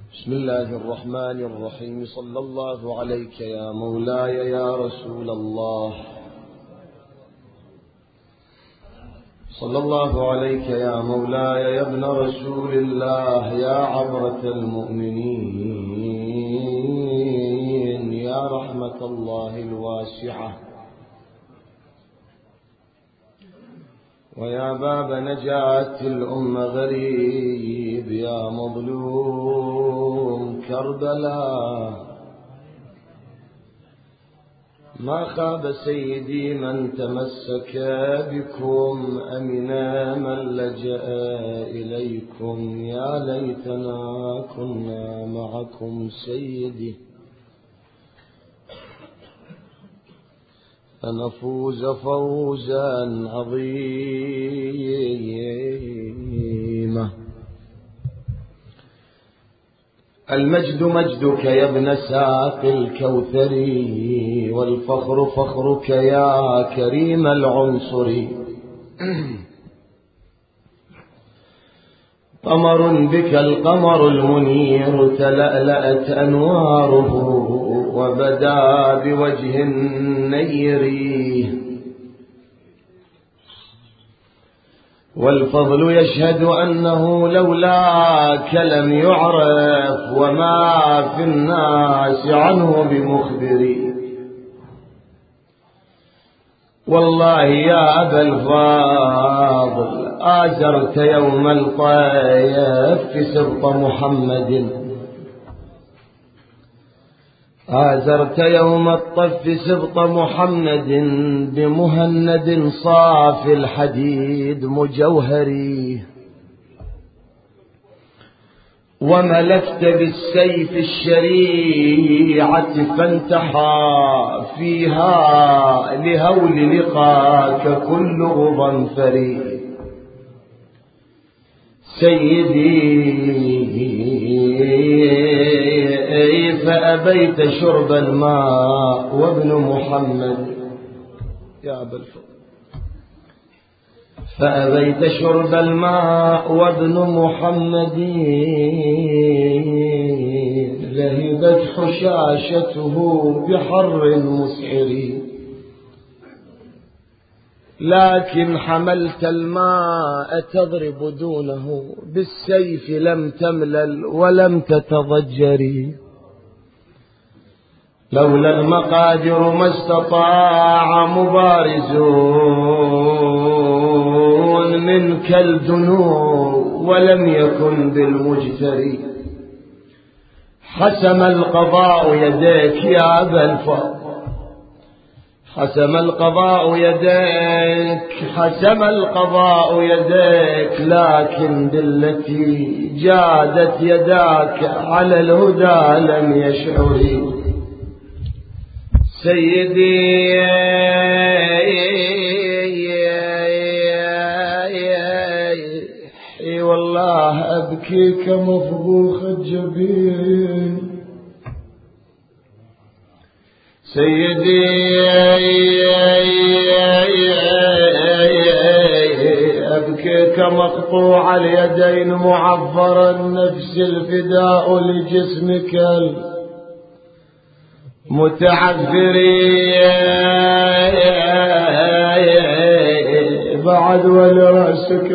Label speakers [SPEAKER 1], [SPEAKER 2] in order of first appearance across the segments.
[SPEAKER 1] بسم الله الرحمن الرحيم. صلى الله عليك يا مولاي يا رسول الله، صلى الله عليك يا مولاي يا ابن رسول الله، يا عبرة المؤمنين، يا رحمة الله الواسعة، ويا باب نجاة الأمة غريب، يا مظلوم كربلاء. ما خاب سيدي من تمسك بكم، أمنا من لجأ إليكم، يا ليتنا كنا معكم سيدي فنفوز فوزا عظيما. المجد مجدك يا ابن ساق الكوثري، والفخر فخرك يا كريم العنصر. قمر بك القمر المنير، تلألأت أنواره، وبدا بوجه النير. والفضل يشهد أنه لولاك لم يعرف، وما في الناس عنه بمخبر. والله يا أبا الفاضل آزرت يوم الطيف في سبط محمد، آزرت يوم الطف سبط محمد، بمهند صافي الحديد مجوهري. وملكت بالسيف الشريعة فانتحى فيها، لهول لقاك كل غضنفر. سيدي فأبيت شرب الماء وابن محمد، يا أبا الفضل، فأبيت شرب الماء وابن محمد، لهبت حشاشته بحر مسعر. لكن حملت الماء تضرب دونه، بالسيف لم تملل ولم تتضجري. لولا المقادر ما استطاع مبارزون منك الدنو، ولم يكن بالمجتري. حسم القضاء يديك يا أبا الفضل، حسم القضاء يديك، حسم القضاء يديك، لكن بالتي جادت يداك على الهدى لم يشعري. سيدي والله أبكيك مفضوخ الجبين. سيدي أبكيك مقطوع اليدين، معبر النفس الفداء لجسمك المتعذري. بعد ولرأسك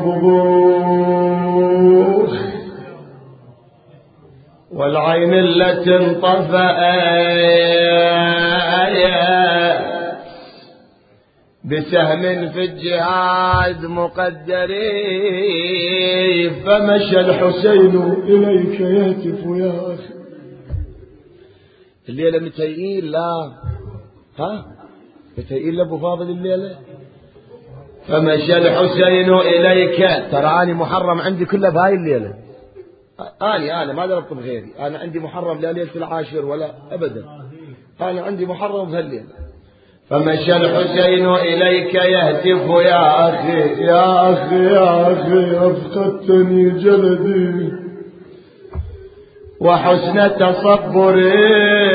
[SPEAKER 1] المضبوخ، والعين التي انطفأت بسهم في الجهاد مقدري. فمشى الحسين إليك يهتف يا أخي. الليلة متيئين؟ لا، ها متيئين لأبو فاضل الليلة. فمشى الحسين إليك، تراني محرم عندي كله بهاي الليلة. أنا ما ضربت بغيري، أنا عندي محرم لا ليلة العاشر ولا أبدا، أنا عندي محرم بهالليلة. فمشى الحسين إليك يهتف يا أخي يا أخي يا أخي، أفقدتني جلدي وحسن تصبري.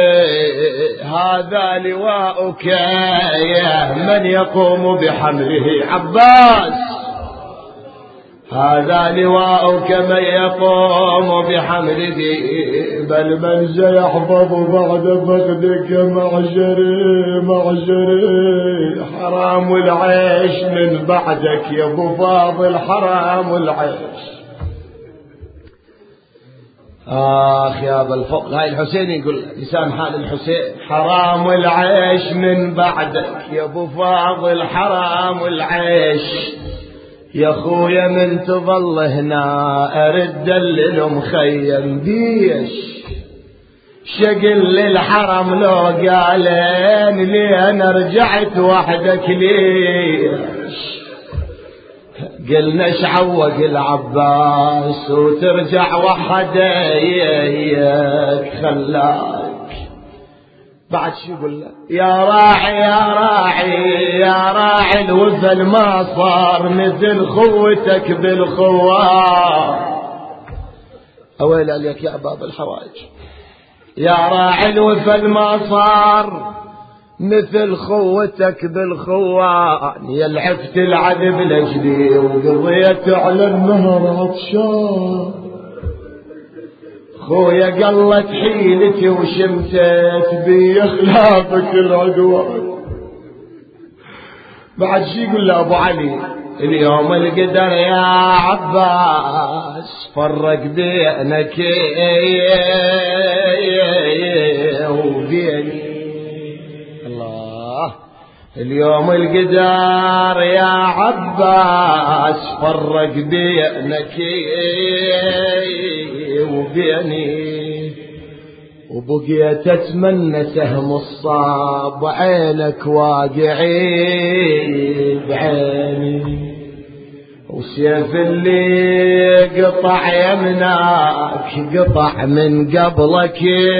[SPEAKER 1] هذا لواءك يا من يقوم بحمله عباس، هذا لواء كمن يقوم بحمله بل من سيحفظ بعد فقدك معشري معشري حرام العيش من بعدك يا ابو فاضل حرام العيش. يا ابا الفضل هاي الحسين يقول لسان حال الحسين حرام العيش من بعدك يا ابو فاضل حرام العيش يا خويا من تظل هنا ارد للمخيم بيش شقل للحرم لو قالين لي انا رجعت وحدك ليش قلنا شعوق العباس وترجع وحديك خلاك بعد شو يقول له يا راعي يا راعي يا راعي الوفل ما صار مثل خوتك بالخوار اويل عليك يا باب الحوائج يا راعي الوفل ما صار مثل خوتك بالخوان يا لعبت العذب لجلي وقضيت على النهر عطشان خويا قلت حيلتي وشمتت بي خلافك العدوان. بعد شي يقول له ابو علي اليوم القدر يا عباس فرق بينك وبيني اليوم القدر يا عباس فرق بينك وبيني وبقيت اتمنى سهم الصاب عينك واقعي بعيني وسيف اللي قطع يمناك قطع من قبلك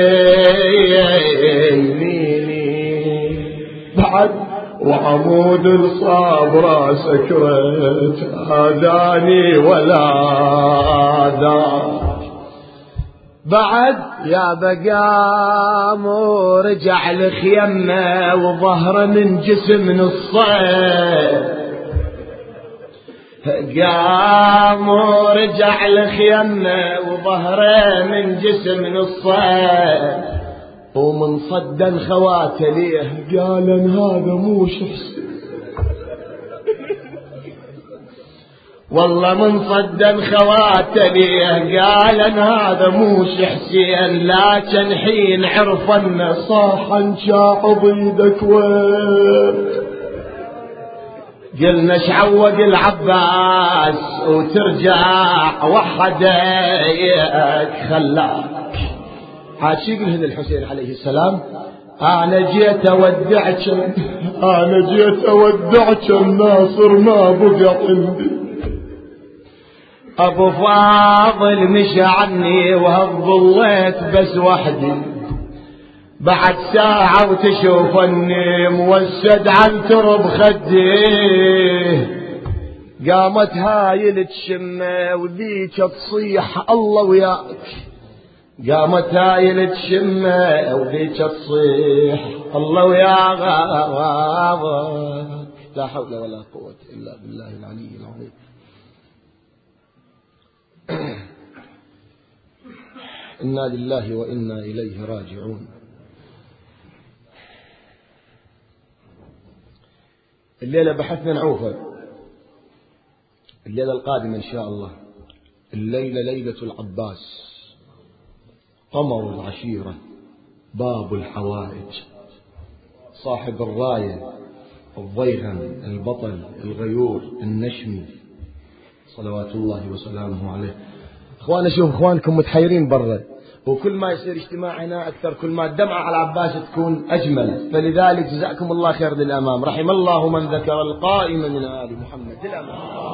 [SPEAKER 1] يميني بعد وعمود الصاب راسك ريت آذاني ولا آذاك بعد يا بقام ورجع لخيمه وظهره من جسم نصين قام ورجع لخيمه وظهره من جسم نصين ومن صدا خواته ليه قال ان هذا مو حسين والله من صدا خواته ليه قال ان هذا مو حسين لكن حين عرف ان صاحا شاعب ايدك وين قلنا شعوق العباس وترجع وحديك خلاك. عاد شو يقول هنا الحسين عليه السلام انا جيت اودعك الناصر ما بقى عندي ابو فاضل مشى عني وهضليت بس وحدي بعد ساعة وتشوفني موسد عن ترب خديه قامت هاي التشمة وذيك تصيح الله وياك قامت هاي التشمة وذيك تصيح الله وياك لا حول ولا قوة إلا بالله العلي العظيم. إنا لله وإنا إليه راجعون. الليلة بحثنا نعوفة الليلة القادمة إن شاء الله الليلة ليلة العباس قمر العشيرة باب الحوائج صاحب الراية الضيغم البطل الغيور النشمي صلوات الله وسلامه عليه. اخوان اشوف اخوانكم متحيرين برا وكل ما يصير اجتماع هنا اكثر كل ما الدمعة على العباس تكون اجمل فلذلك جزاكم الله خير للامام. رحم الله من ذكر القائم من آل محمد للامام.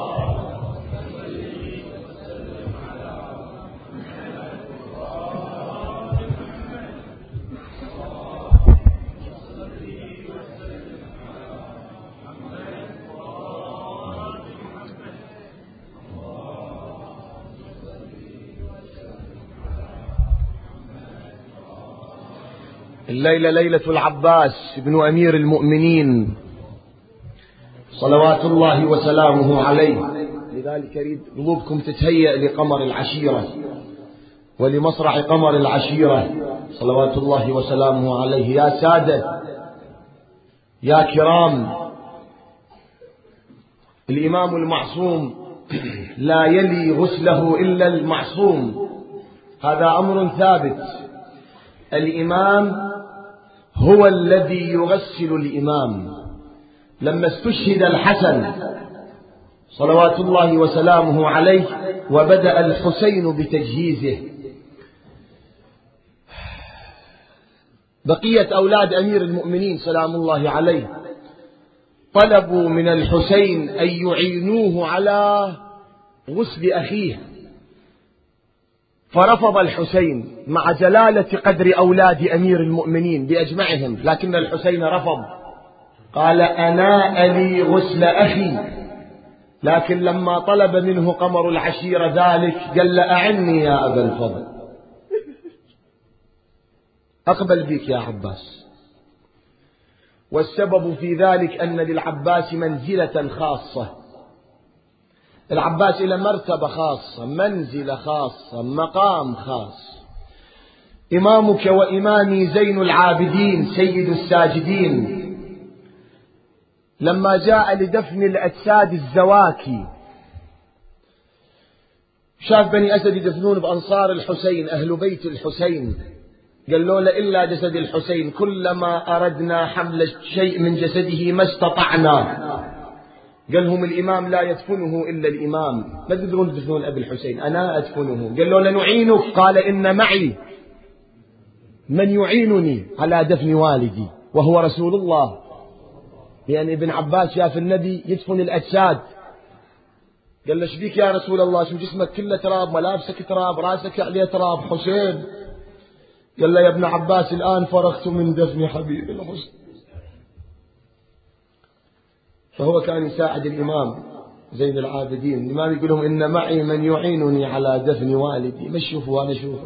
[SPEAKER 1] الليلة ليلة العباس ابن أمير المؤمنين صلوات الله وسلامه عليه ولذلك أريد قلوبكم تتهيأ لقمر العشيرة ولمصرع قمر العشيرة صلوات الله وسلامه عليه. يا سادة يا كرام، الإمام المعصوم لا يلي غسله إلا المعصوم، هذا أمر ثابت. الإمام هو الذي يغسل الإمام. لما استشهد الحسن صلوات الله وسلامه عليه وبدأ الحسين بتجهيزه، بقية أولاد أمير المؤمنين سلام الله عليه طلبوا من الحسين أن يعينوه على غسل أخيه، فرفض الحسين مع جلالة قدر أولاد أمير المؤمنين بأجمعهم، لكن الحسين رفض، قال أنا ألي غسل أخي. لكن لما طلب منه قمر العشيرة ذلك قال له أعني يا أبا الفضل، أقبل بك يا عباس. والسبب في ذلك أن للعباس منزلة خاصة، العباس إلى مرتبة خاصة، منزلة خاصة، مقام خاص. إمامك وإمامي زين العابدين سيد الساجدين لما جاء لدفن الأجساد الزواكي شاف بني أسد يدفنون بأنصار الحسين أهل بيت الحسين، قال له إلا جسد الحسين، كلما أردنا حمل شيء من جسده ما استطعنا. قال لهم الإمام لا يدفنه إلا الإمام، ما تقدرون تدفنون أبي الحسين، أنا أدفنه. قال له لنعينك، قال إن معي من يعينني على دفن والدي وهو رسول الله. يعني ابن عباس شاف النبي يدفن الأجساد، قال له شبيك يا رسول الله، شو جسمك كله تراب، ملابسك تراب، راسك عليه تراب، حسين. قال له يا ابن عباس الآن فرغت من دفن حبيبي الحسين. فهو كان يساعد الإمام زين العابدين. الإمام يقول لهم إن معي من يعينني على دفن والدي، ما تشوفوا وأنا أشوفه.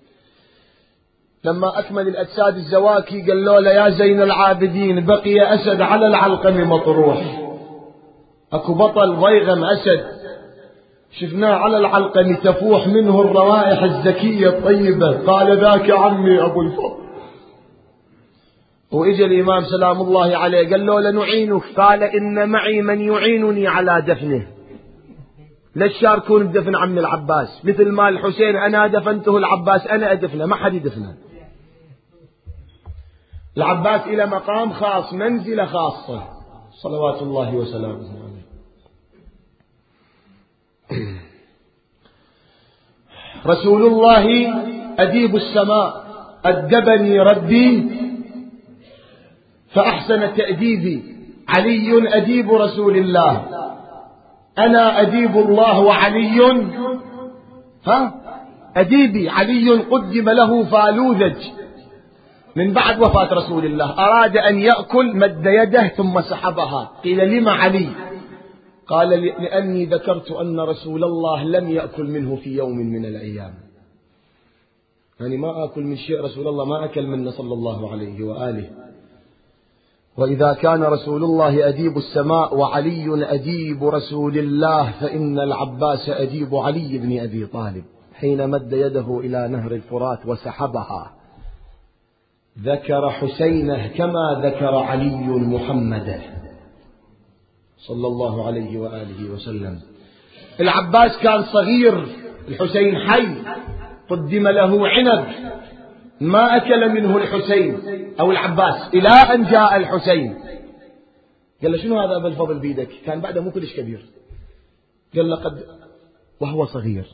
[SPEAKER 1] لما أكمل الأجساد الزواكي قال له يا زين العابدين بقي أسد على العلقم مطروح، أكو بطل ضيغم أسد شفناه على العلقم تفوح منه الروائح الزكية الطيبة، قال ذاك عمي أبو الفضل. وإجا الإمام سلام الله عليه قال له لنعينك، قال إن معي من يعينني على دفنه، لا تشاركون بدفن عم العباس، مثل ما الحسين أنا دفنته العباس أنا أدفنه، ما حد يدفنه. العباس إلى مقام خاص، منزلة خاصة صلوات الله وسلامه عليه. رسول الله أديب السماء، أدبني ربي فأحسن تأديبي، علي أديب رسول الله، أنا أديب الله وعلي أديبي. علي قدم له فالوذج من بعد وفاة رسول الله، أراد أن يأكل مد يده ثم سحبها، قيل لما علي؟ قال لأني ذكرت أن رسول الله لم يأكل منه في يوم من الأيام، يعني ما أكل من شيء رسول الله ما أكل منه صلى الله عليه وآله. وإذا كان رسول الله أديب السماء وعلي أديب رسول الله، فإن العباس أديب علي بن أبي طالب. حين مد يده إلى نهر الفرات وسحبها ذكر حسينه كما ذكر علي محمده صلى الله عليه وآله وسلم. العباس كان صغير، الحسين حي، قدم له عنب ما أكل منه الحسين أو العباس إلى أن جاء الحسين. قال له شنو هذا أبا الفضل بيدك؟ كان بعده مو كلش كبير. قال له قد وهو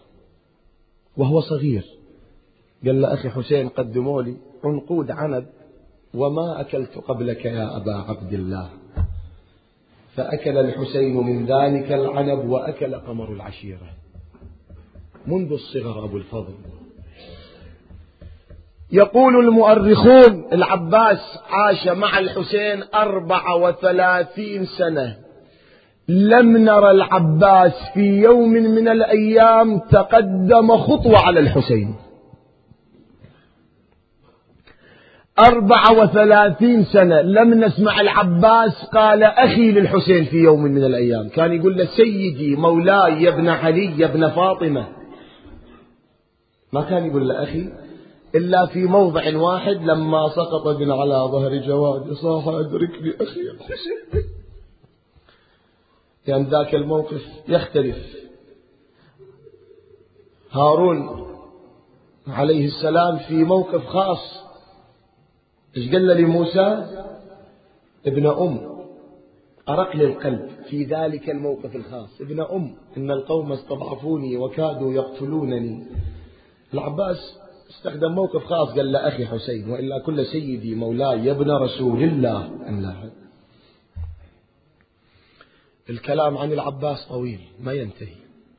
[SPEAKER 1] صغير قال له أخي حسين قدموا لي عنقود عنب وما أكلت قبلك يا أبا عبد الله. فأكل الحسين من ذلك العنب وأكل قمر العشيرة منذ الصغر أبو الفضل. يقول المؤرخون العباس عاش مع الحسين 34 سنة، لم نرى العباس في يوم من الأيام تقدم خطوة على الحسين. 34 سنة لم نسمع العباس قال أخي للحسين في يوم من الأيام. كان يقول له سيدي مولاي يا ابن علي يا ابن فاطمة، ما كان يقول له أخي إلا في موضع واحد لما سقط ابن على ظهر جواد صاح أدركني أخي الحسين. يعني ذاك الموقف يختلف. هارون عليه السلام في موقف خاص، إيش قال لموسى؟ ابن أرق للقلب في ذلك الموقف الخاص، ابن إن القوم استضعفوني وكادوا يقتلونني. العباس استخدم موقف خاص، قال له أخي حسين، وإلا كل سيدي مولاي يا ابن رسول الله. الكلام عن العباس طويل ما ينتهي،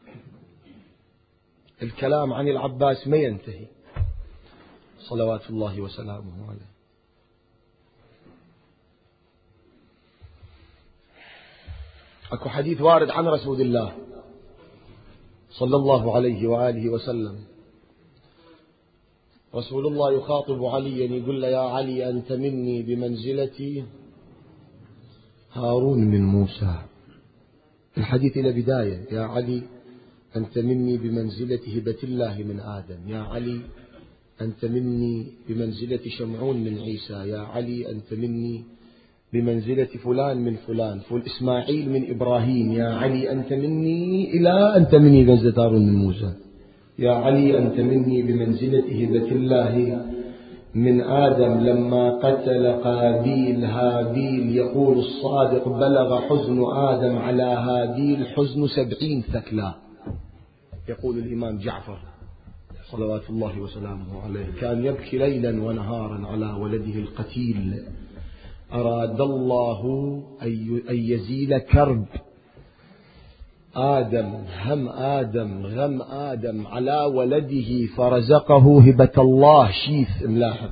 [SPEAKER 1] الكلام عن العباس ما ينتهي صلوات الله وسلامه عليه. أكو حديث وارد عن رسول الله صلى الله عليه وآله وسلم، رسول الله يخاطب عليا يقول له يا علي أنت مني بمنزلة هارون من موسى. الحديث إلى بداية، يا علي أنت مني بمنزلة هبة الله من آدم، يا علي أنت مني بمنزلة شمعون من عيسى، يا علي أنت مني بمنزلة فلان من فلان، إسماعيل من إبراهيم، يا علي أنت مني إلى أنت مني بمنزلة هارون من موسى، يا علي أنت مني بمنزلة هبة الله من آدم لما قتل قابيل هابيل. يقول الصادق بلغ حزن آدم على هابيل حزن 70 ثكلا. يقول الإمام جعفر صلوات الله وسلامه عليه كان يبكي ليلا ونهارا على ولده القتيل. أراد الله أن يزيل كرب آدم، هم آدم، غم آدم على ولده، فرزقه هبة الله شيث ملاحق،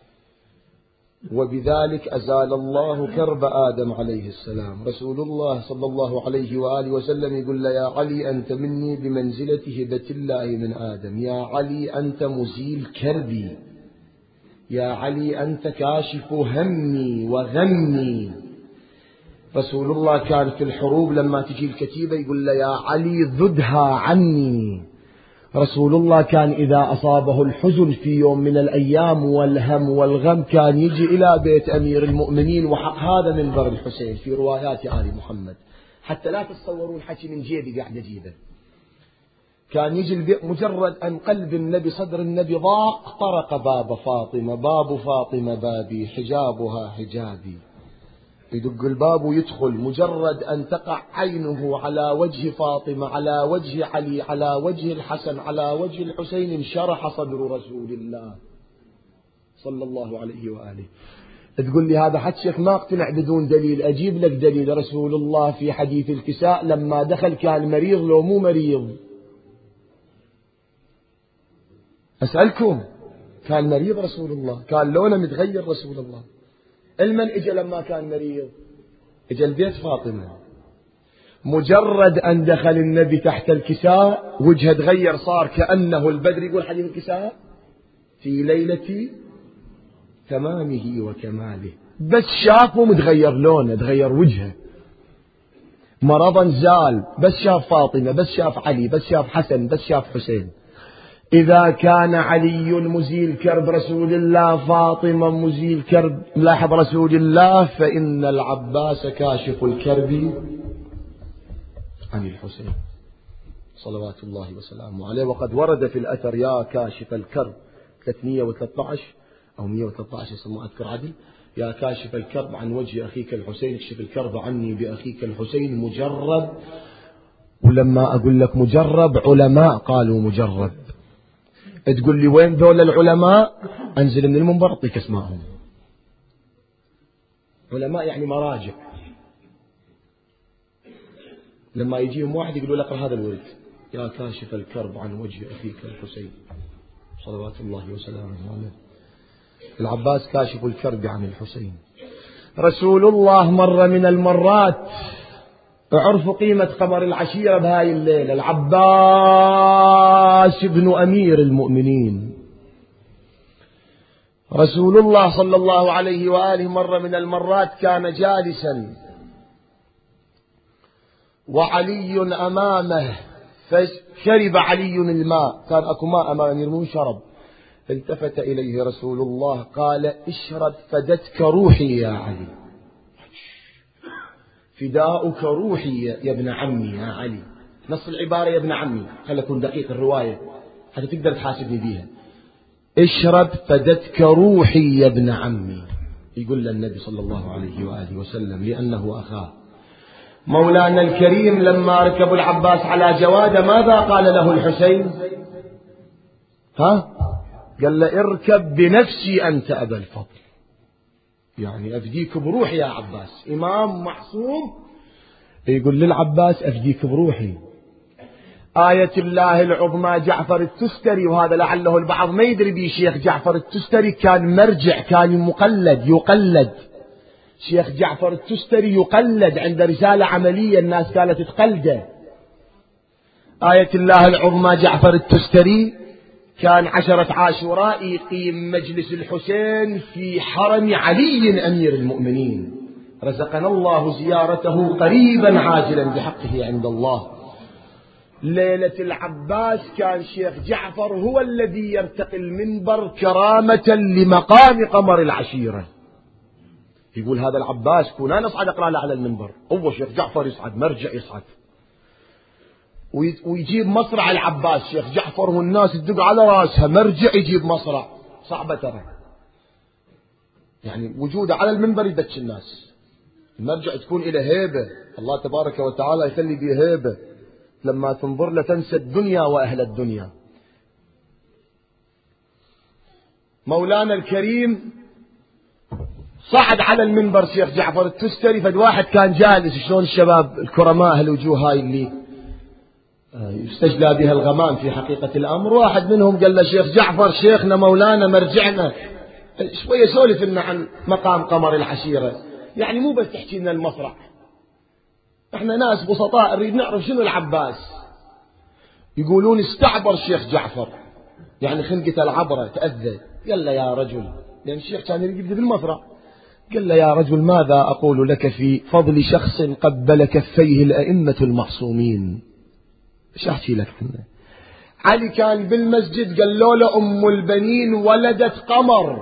[SPEAKER 1] وبذلك أزال الله كرب آدم عليه السلام. رسول الله صلى الله عليه وآله وسلم يقول له يا علي أنت مني بمنزلة هبة الله من آدم، يا علي أنت مزيل كربي، يا علي أنت كاشف همي وغمي. رسول الله كان في الحروب لما تجي الكتيبة يقول له يا علي ذدها عني. رسول الله كان إذا أصابه الحزن في يوم من الأيام والهم والغم كان يجي إلى بيت أمير المؤمنين، وحق هذا منبر الحسين في روايات آل محمد، حتى لا تتصورون حكي من جيبي قاعد أجيبه. كان يجي البيت مجرد أن قلب النبي صدر النبي ضاق طرق باب فاطمة، باب فاطمة بابي، حجابها حجابي، يدق الباب ويدخل، مجرد أن تقع عينه على وجه فاطمة، على وجه علي، على وجه الحسن، على وجه الحسين، انشرح صدر رسول الله صلى الله عليه وآله. تقول لي هذا حدشك ما اقتنع بدون دليل، أجيب لك دليل. رسول الله في حديث الكساء لما دخل كان مريض لو مو مريض؟ أسألكم، كان مريض رسول الله؟ كان لونه متغير رسول الله؟ المن اجى لما كان مريض؟ اجى البيت فاطمة، مجرد أن دخل النبي تحت الكساء وجهه تغير، صار كأنه البدر. يقول حديث الكساء في ليلة تمامه وكماله، بس شافه متغير لونه، تغير وجهه، مرضا زال، بس شاف فاطمة، بس شاف علي، بس شاف حسن، بس شاف حسين. إذا كان علي مزيل كرب رسول الله، فاطمة مزيل كرب ملاحظ رسول الله، فإن العباس كاشف الكرب عن الحسين صلوات الله وسلامه عليه. وقد ورد في الأثر يا كاشف الكرب 313 أو 113 اسمه أذكر عدل، يا كاشف الكرب عن وجه أخيك الحسين اكشف الكرب عني بأخيك الحسين. مجرب، ولما أقول لك مجرب علماء قالوا مجرب. تقول لي وين ذول العلماء؟ أنزل من المنبر أعطيك اسمائهم. علماء يعني مراجع، لما يجيهم واحد يقولوا لك هذا الورد يا كاشف الكرب عن وجه أخيك الحسين صلوات الله وسلامه عليه. العباس كاشف الكرب عن الحسين. رسول الله مرة من المرات اعرفوا قيمة قمر العشيرة بهاي الليلة، العباس بن أمير المؤمنين رسول الله صلى الله عليه وآله مرة من المرات كان جالسا وعلي أمامه، فشرب علي الماء، كان أكو ماء أمام أمير المؤمنين شرب، التفت إليه رسول الله قال اشرب فدتك روحي يا علي، فداؤك روحي يا ابن عمي يا علي. نص العبارة يا ابن عمي، خلي أكون دقيق الرواية حتى تقدر تحاسبني بيها. اشرب فدتك روحي يا ابن عمي، يقول للنبي صلى الله عليه وآله وسلم لأنه أخاه. مولانا الكريم لما ركبوا العباس على جواده ماذا قال له الحسين؟ قال له اركب بنفسي أنت أبا الفضل، يعني أفديك بروحي يا عباس، إمام معصوم يقول للعباس أفديك بروحي. آية الله العظمى جعفر التستري، وهذا لعله البعض ما يدري به، شيخ جعفر التستري كان مرجع، كان مقلد يقلد، شيخ جعفر التستري يقلد، عند رسالة عملية الناس كانت تقلده. آية الله العظمى جعفر التستري كان 10 عاشوراء يقيم مجلس الحسين في حرم علي أمير المؤمنين، رزقنا الله زيارته قريبا عاجلا بحقه عند الله. ليلة العباس كان شيخ جعفر هو الذي يرتقي المنبر كرامة لمقام قمر العشيرة، يقول هذا العباس كنا نصعد أقرأ له على المنبر، هو شيخ جعفر يصعد، مرجع يصعد، ويجيب مصرع العباس، شيخ جعفر والناس تدق على راسها، مرجع يجيب مصرع، صعبة ترى، يعني وجوده على المنبر يدش الناس. المرجع تكون إلى هيبة، الله تبارك وتعالى يخلي به هيبة، لما تنظر له تنسى الدنيا وأهل الدنيا. مولانا الكريم صعد على المنبر شيخ جعفر التستري، فد واحد كان جالس، شلون الشباب الكرماء الوجوه هاي اللي يستجلى بها الغمام في حقيقة الأمر، واحد منهم قال له شيخ جعفر شيخنا مولانا مرجعنا شوية سولف لنا عن مقام قمر العشيرة، يعني مو بس تحكي لنا المصرع، احنا ناس بسطاء نريد نعرف شنو العباس. يقولون استعبر شيخ جعفر، يعني خنقة العبرة تأذى، قال له يا رجل، لأن الشيخ كان يريد يبدأ بالمصرع، قال له يا رجل ماذا أقول لك في فضل شخص قبل كفيه الأئمة المعصومين، ايش أحكي لك عنه؟ علي كان بالمسجد قال له أم البنين ولدت قمر،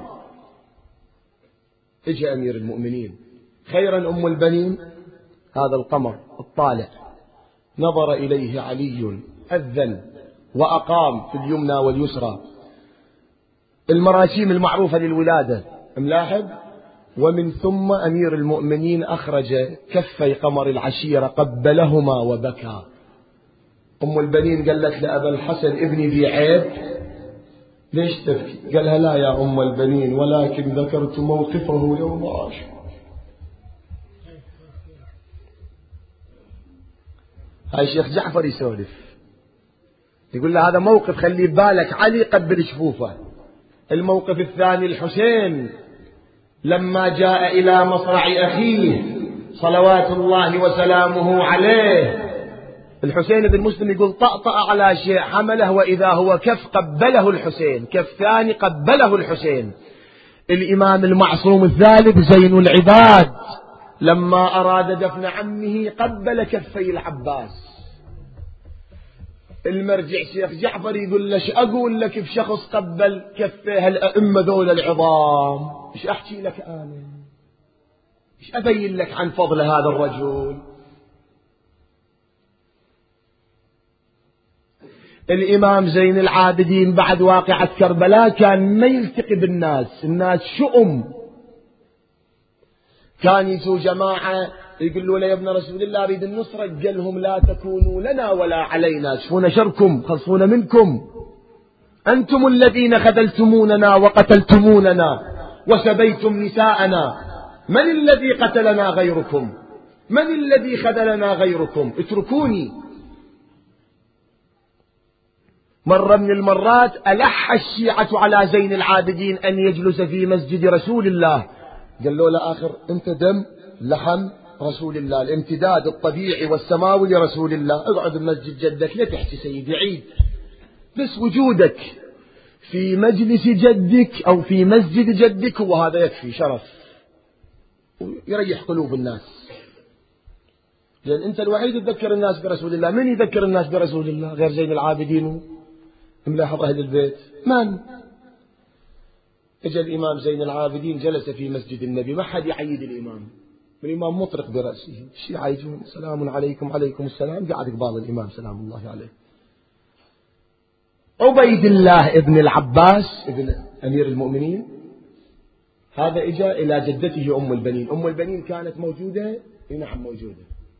[SPEAKER 1] اجى أمير المؤمنين خيرا أم البنين هذا القمر الطالع، نظر إليه علي أذن وأقام في اليمنى واليسرى، المراسيم المعروفة للولادة ملاحظ، ومن ثم أمير المؤمنين أخرج كفي قمر العشيرة قبلهما وبكى. أم البنين قالت لأبا الحسن ابني ذي عيب، ليش تبكي؟ قالها لا يا أم البنين، ولكن ذكرت موقفه يوم عاشوراء. هاي شيخ جعفر يسولف، يقول له هذا موقف خلي بالك، علي قبل شفوفه. الموقف الثاني الحسين لما جاء إلى مصرع أخيه صلوات الله وسلامه عليه، الحسين بن مسلم يقول طأطأ على شيء حمله، وإذا هو كف قبله الحسين، كف ثاني قبله الحسين. الإمام المعصوم الثالث زين العباد لما أراد دفن عمه قبل كفي العباس. المرجع شيخ جعفر يقول لش أقول لك في شخص قبل كفيه الأئمة ذول العظام، إيش أحكي لك أنا، إيش أبين لك عن فضل هذا الرجل. الإمام زين العابدين بعد واقعة كربلاء كان ما يلتقي بالناس، الناس شؤم، كان يجوا جماعة يقولوا له يا ابن رسول الله أريد النصرة، قال لهم لا تكونوا لنا ولا علينا، شفونا شركم خلصونا منكم، أنتم الذين خذلتموننا وقتلتموننا وسبيتم نساءنا، من الذي قتلنا غيركم، من الذي خذلنا غيركم، اتركوني. مرة من المرات ألح الشيعة على زين العابدين أن يجلس في مسجد رسول الله، قال له لا آخر أنت دم لحم رسول الله، الامتداد الطبيعي والسماوي لرسول الله، اقعد بمسجد جدك لا تحكي سيدي عيد، بس وجودك في مجلس جدك أو في مسجد جدك، وهذا يكفي شرف ويريح قلوب الناس. لأن أنت الوحيد تذكر الناس برسول الله. من يذكر الناس برسول الله غير زين العابدين وملاحظ أهل البيت؟ من؟ اجى الإمام زين العابدين جلس في مسجد النبي، ما حد يعيد الإمام، الإمام مطرق برأسه، الشيعة يجون سلام عليكم عليكم السلام، قاعد قبال الإمام سلام الله عليه. عبيد الله ابن العباس ابن أمير المؤمنين هذا اجى إلى جدته أم البنين. أم البنين كانت موجودة؟ نعم موجودة.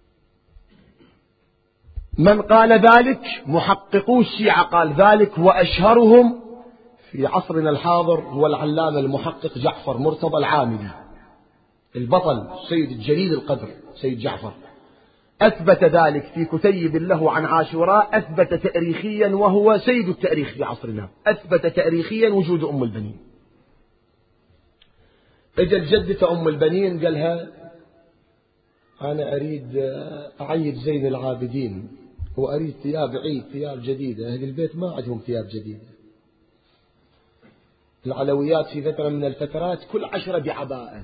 [SPEAKER 1] من قال ذلك؟ محققو الشيعة قال ذلك، وأشهرهم في عصرنا الحاضر هو العلامة المحقق جعفر مرتضى العاملي، البطل السيد الجليل القدر سيد جعفر، أثبت ذلك في كتيب له عن عاشوراء، أثبت تاريخيا، وهو سيد التاريخ في عصرنا، أثبت تاريخيا وجود أم البنين. اجت جدة أم البنين قالها أنا أريد أعيد زين العابدين وأريد ثياب عيد، ثياب جديدة. أهل البيت ما عندهم ثياب جديدة. العلويات في فترة من الفترات كل 10 بعباءة،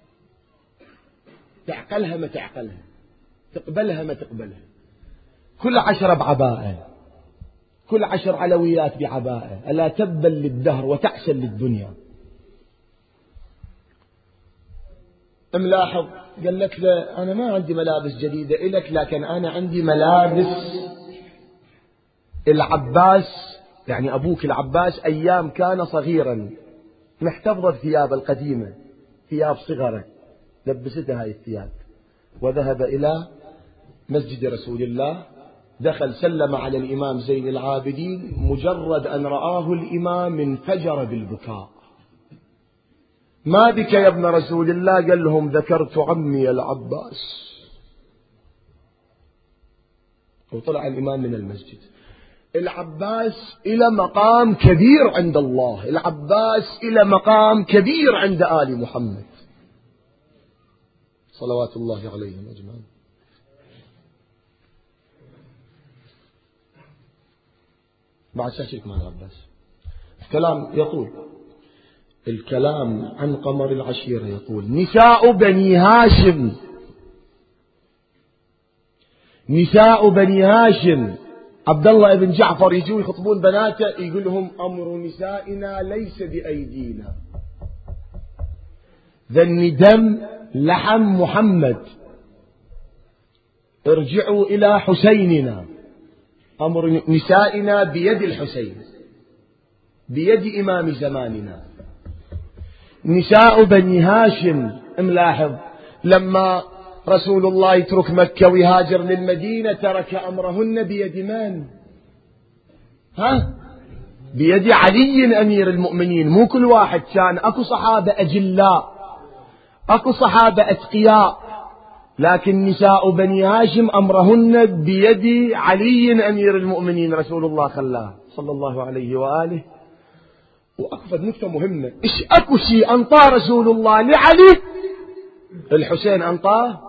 [SPEAKER 1] تعقلها ما تعقلها، تقبلها ما تقبلها، كل 10 بعباءة، كل 10 علويات بعباءة. ألا تبل للدهر وتعسل للدنيا. ملاحظ قالت له أنا ما عندي ملابس جديدة إلك، لكن أنا عندي ملابس العباس، يعني أبوك العباس أيام كان صغيرا، محتفظة الثياب القديمة، ثياب صغرة، لبستها هاي الثياب. وذهب إلى مسجد رسول الله، دخل سلم على الإمام زين العابدين، مجرد أن رآه الإمام انفجر بالبكاء. ما بك يا ابن رسول الله؟ قال لهم ذكرت عمي العباس. وطلع الإمام من المسجد. العباس إلى مقام كبير عند الله، العباس إلى مقام كبير عند آل محمد صلوات الله عليهم أجمعين. بعد شاشك مع العباس الكلام يطول، الكلام عن قمر العشيرة يطول. نساء بني هاشم، نساء بني هاشم، عبد الله بن جعفر يجوا يخطبون بناته، يقول لهم أمر نسائنا ليس بأيدينا، ذن دم لحم محمد، ارجعوا إلى حسيننا. أمر نسائنا بيد الحسين، بيد إمام زماننا. نساء بني هاشم، ملاحظ لما رسول الله يترك مكة ويهاجر للمدينة ترك أمرهن بيد من؟ بيد علي أمير المؤمنين. مو كل واحد، كان أكو صحابة أجلاء، أكو صحابة أتقياء، لكن نساء بني هاشم أمرهن بيد علي أمير المؤمنين، رسول الله خلاه صلى الله عليه وآله. وأكفد نكتة مهمة، إيش أكو شيء أنطاه رسول الله لعلي، الحسين أنطاه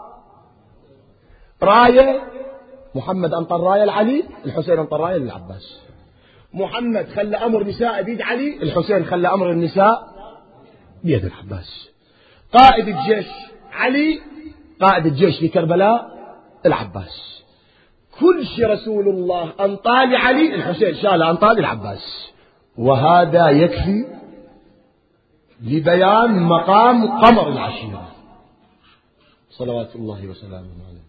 [SPEAKER 1] راية، محمد أنطى الراية لعلي، الحسين أنطى الراية للعباس. محمد خلى أمر نساء بيد علي، الحسين خلى أمر النساء بيد العباس. قائد الجيش علي، قائد الجيش في كربلاء العباس. كل شيء رسول الله أنطى لعلي، الحسين شال أنطى للعباس. وهذا يكفي لبيان مقام قمر العشيرة صلوات الله وسلامه عليه.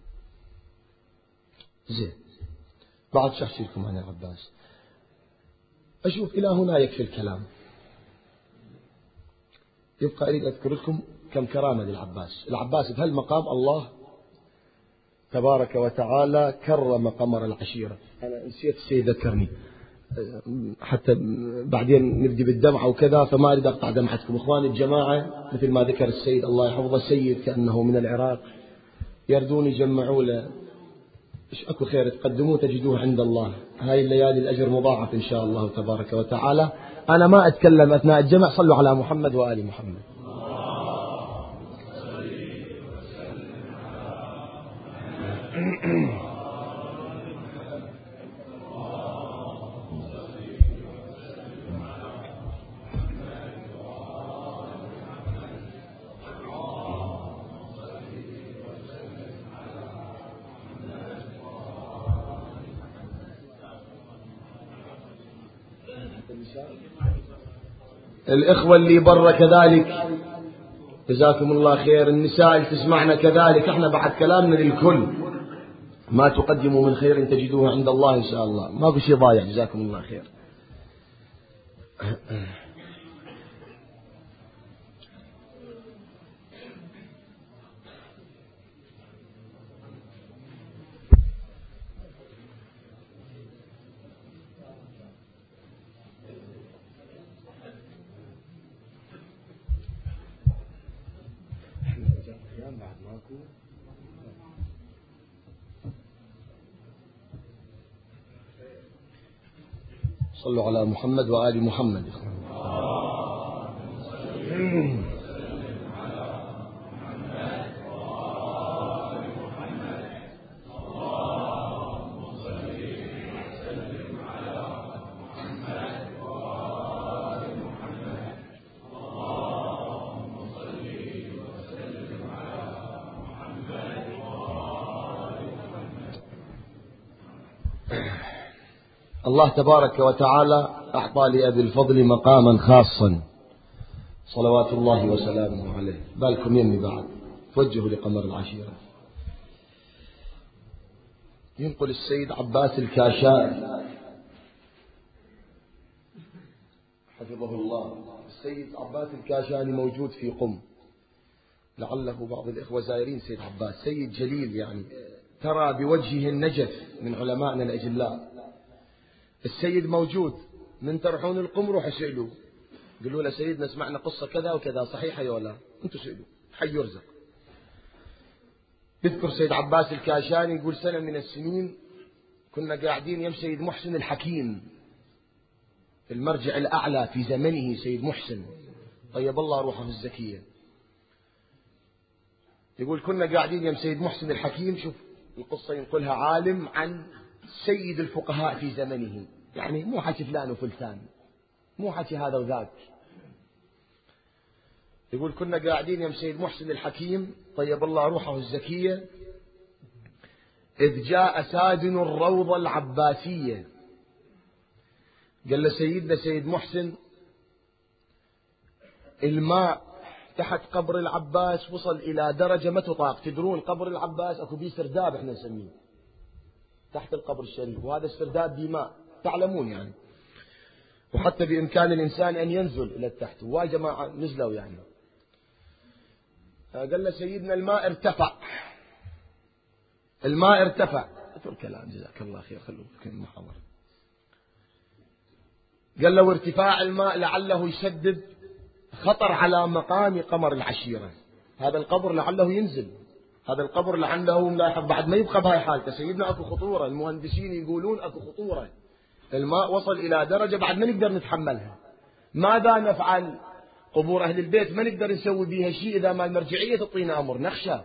[SPEAKER 1] زين، بعد شخصي لكم عن العباس. أشوف إلى هنا يكفي الكلام. يبقى أريد أذكر لكم كم كرامة للعباس. العباس بهالمقام الله تبارك وتعالى كرم قمر العشيرة. أنا نسيت السيد ذكرني، حتى بعدين نبدي بالدمعة وكذا، فما أريد أقطع دمعتكم. إخواني الجماعة مثل ما ذكر السيد الله يحفظه، السيد كأنه من العراق، يردون يجمعوا له إيش أكو خير تقدموه تجدوه عند الله. هاي الليالي الأجر مضاعف إن شاء الله تبارك وتعالى. أنا ما أتكلم أثناء الجمع، صلوا على محمد وآل محمد. الإخوة اللي برا كذلك جزاكم الله خير، النساء اللي تسمعنا كذلك، احنا بعد كلامنا للكل، ما تقدموا من خير تجدوه عند الله إن شاء الله، ما في شيء ضايع، جزاكم الله خير. صلوا على محمد وآل محمد. الله تبارك وتعالى أعطى لأبي الفضل مقاما خاصا صلوات الله وسلامه عليه. بالكم يمي بعد توجهوا لقمر العشيرة. ينقل السيد عباس الكاشاني حفظه الله، السيد عباس الكاشاني موجود في قم، لعله بعض الإخوة زائرين سيد عباس، سيد جليل يعني ترى بوجهه النجف من علمائنا الأجلاء. السيد موجود، من ترحون القم روحوا اسألوه، قالوا له سيدنا سمعنا قصة كذا وكذا، صحيحة يا ولا؟ انتوا سألوه، حي يرزق. يذكر سيد عباس الكاشاني يقول سنة من السنين كنا قاعدين يم سيد محسن الحكيم، المرجع الأعلى في زمنه سيد محسن طيب الله روحه الزكية. يقول كنا قاعدين يم سيد محسن الحكيم، شوف القصة ينقلها عالم عن سيد الفقهاء في زمنه، يعني مو حكي فلان وفلتان، مو حكي هذا وذاك. يقول كنا قاعدين يم سيد محسن الحكيم طيب الله روحه الزكية، إذ جاء سادن الروضة العباسية، قال له سيدنا سيد محسن الماء تحت قبر العباس وصل إلى درجة ما تطاق. تدرون قبر العباس أكو بيه سرداب احنا نسميه تحت القبر الشريف، وهذا السرداب بماء تعلمون يعني، وحتى بإمكان الإنسان أن ينزل إلى التحت، وواي جماعة نزلوا يعني. قال له سيدنا الماء ارتفع، الماء ارتفع، اترك كلام جزاك الله خير، خلوه في المحاضرة. قال له ارتفاع الماء لعله يسبب خطر على مقام قمر العشيرة، هذا القبر لعله ينزل، هذا القبر لعله ملاحظ بعد ما يبقى بهاي حالته. سيدنا اكو خطورة، المهندسين يقولون اكو خطورة، الماء وصل إلى درجة بعد ما نقدر نتحملها. ماذا نفعل؟ قبور أهل البيت ما نقدر نسوي بيها شيء إذا ما المرجعية تعطينا أمر، نخشى.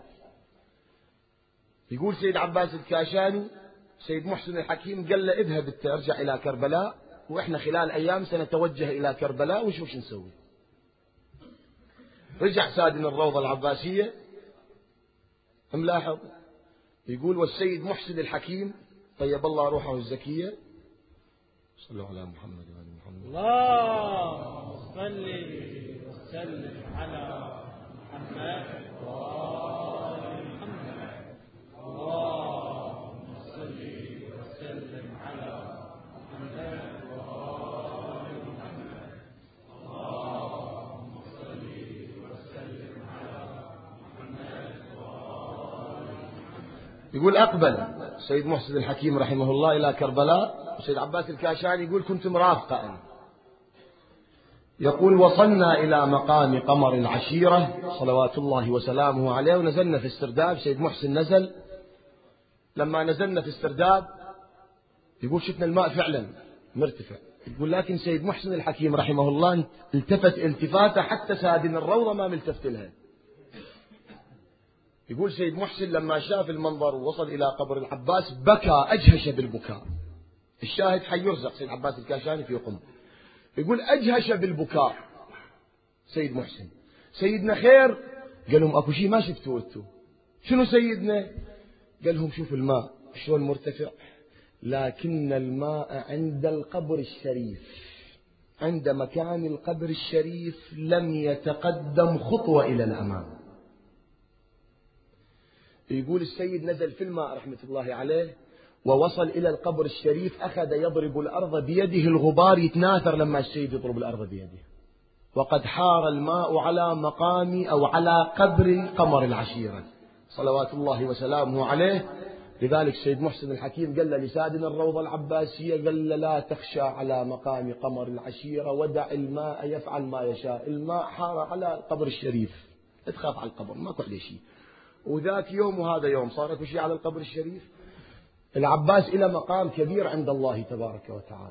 [SPEAKER 1] يقول سيد عباس الكاشاني سيد محسن الحكيم قال له اذهب ارجع إلى كربلاء، وإحنا خلال أيام سنتوجه إلى كربلاء ونشوف شو نسوي. رجع سادن الروضة العباسية ملاحظ، يقول والسيد محسن الحكيم طيب الله روحه الزكية، صلوا على محمد وعلى محمد.
[SPEAKER 2] اللهم صل وسلم على محمد وآل محمد. اللهم صل وسلم على محمد وآل محمد. اللهم صل وسلم على محمد وآل محمد.
[SPEAKER 1] يقول أقبل سيد محسن الحكيم رحمه الله إلى كربلاء، وسيد عباس الكاشاني يقول كنت مرافقا أنا. يقول وصلنا إلى مقام قمر العشيرة صلوات الله وسلامه عليه، ونزلنا في السرداب، سيد محسن نزل. لما نزلنا في السرداب يقول شفنا الماء فعلا مرتفع، يقول لكن سيد محسن الحكيم رحمه الله التفت التفاتة حتى سادن الروضة ما ملتفت لها. يقول سيد محسن لما شاف المنظر ووصل إلى قبر العباس بكى أجهش بالبكاء. الشاهد حي يرزق سيد عباس الكاشاني في قم، يقول أجهش بالبكاء سيد محسن. سيدنا خير؟ قال لهم أكو شيء ما شفتوه أنتوا. شنو سيدنا؟ قال لهم شوف الماء شلون مرتفع، لكن الماء عند القبر الشريف عند مكان القبر الشريف لم يتقدم خطوة إلى الأمام. يقول السيد نزل في الماء رحمة الله عليه ووصل إلى القبر الشريف، أخذ يضرب الأرض بيده، الغبار يتناثر لما السيد يضرب الأرض بيده، وقد حار الماء على مقام أو على قبر قمر العشيرة صلوات الله وسلامه عليه. لذلك السيد محسن الحكيم قال لسادنا الروضة العباسية، قال لا تخشى على مقام قمر العشيرة ودع الماء يفعل ما يشاء. الماء حار على القبر الشريف، لا تخاف على القبر، ماكو عليه شيء. وذاك يوم وهذا يوم صار اكو شيء على القبر الشريف. العباس إلى مقام كبير عند الله تبارك وتعالى.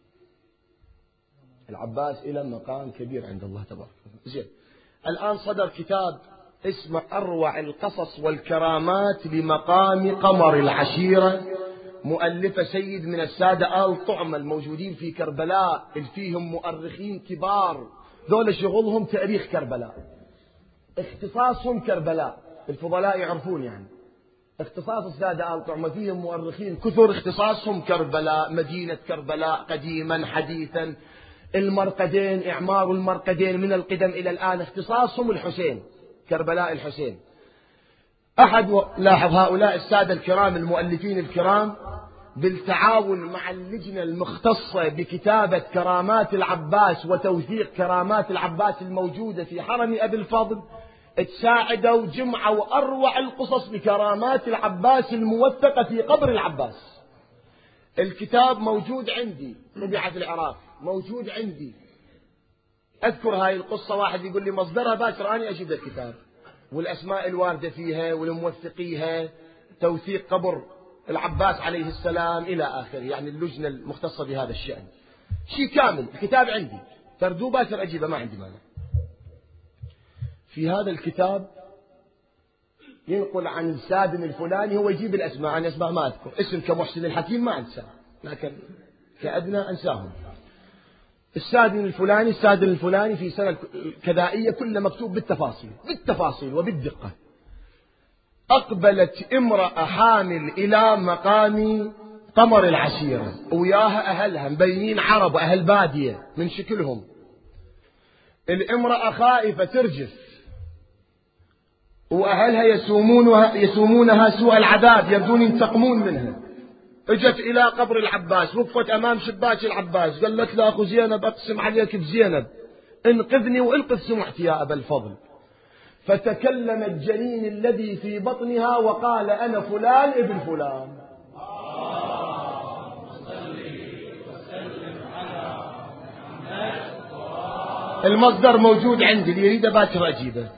[SPEAKER 1] العباس إلى مقام كبير عند الله تبارك وتعالى. زين، الآن صدر كتاب اسمه أروع القصص والكرامات لمقام قمر العشيرة، مؤلفة سيد من السادة آل طعمة الموجودين في كربلاء، اللي فيهم مؤرخين كبار، دول شغلهم تاريخ كربلاء، اختصاصهم كربلاء، الفضلاء يعرفون يعني اختصاص السادة آل طعمة، فيهم مؤرخين كثر اختصاصهم كربلاء، مدينة كربلاء قديما حديثا، المرقدين، إعمار المرقدين من القدم إلى الآن، اختصاصهم الحسين، كربلاء الحسين. أحد لاحظ هؤلاء السادة الكرام المؤلفين الكرام بالتعاون مع اللجنة المختصة بكتابة كرامات العباس وتوثيق كرامات العباس الموجودة في حرم أبي الفضل، تساعدوا جمعوا أروع القصص بكرامات العباس الموثقة في قبر العباس. الكتاب موجود عندي، طبع في العراق، موجود عندي. أذكر هاي القصة، واحد يقول لي مصدرها باكر، أنا أجيب الكتاب والأسماء الواردة فيها والموثقيها، توثيق قبر العباس عليه السلام إلى آخره، يعني اللجنة المختصة بهذا الشأن. شيء كامل، الكتاب عندي، تردوه باكر أجيبه، ما عندي مانع. في هذا الكتاب ينقل عن السادن الفلاني، هو يجيب الأسماء، عن أسماء ما أذكر، اسم كمحسن الحكيم ما أنساه، لكن كأدنى أنساهم. السادن الفلاني، السادن الفلاني في سنة كذائية، كله مكتوب بالتفاصيل، بالتفاصيل وبالدقة. أقبلت امرأة حامل إلى مقام قمر العشيرة، وياها أهلها مبينين عرب وأهل بادية من شكلهم. الامرأة خائفة ترجف، وأهلها يسومونها سوء العذاب، يبدون ينتقمون منها. اجت إلى قبر العباس، وقفت أمام شباك العباس، قالت له أخو زينب أقسم عليك بزينب، انقذني وانقذ سمعتي يا أبا الفضل. فتكلم الجنين الذي في بطنها وقال أنا فلان ابن فلان. المصدر موجود عندي، اللي يريد باكر أجيبه.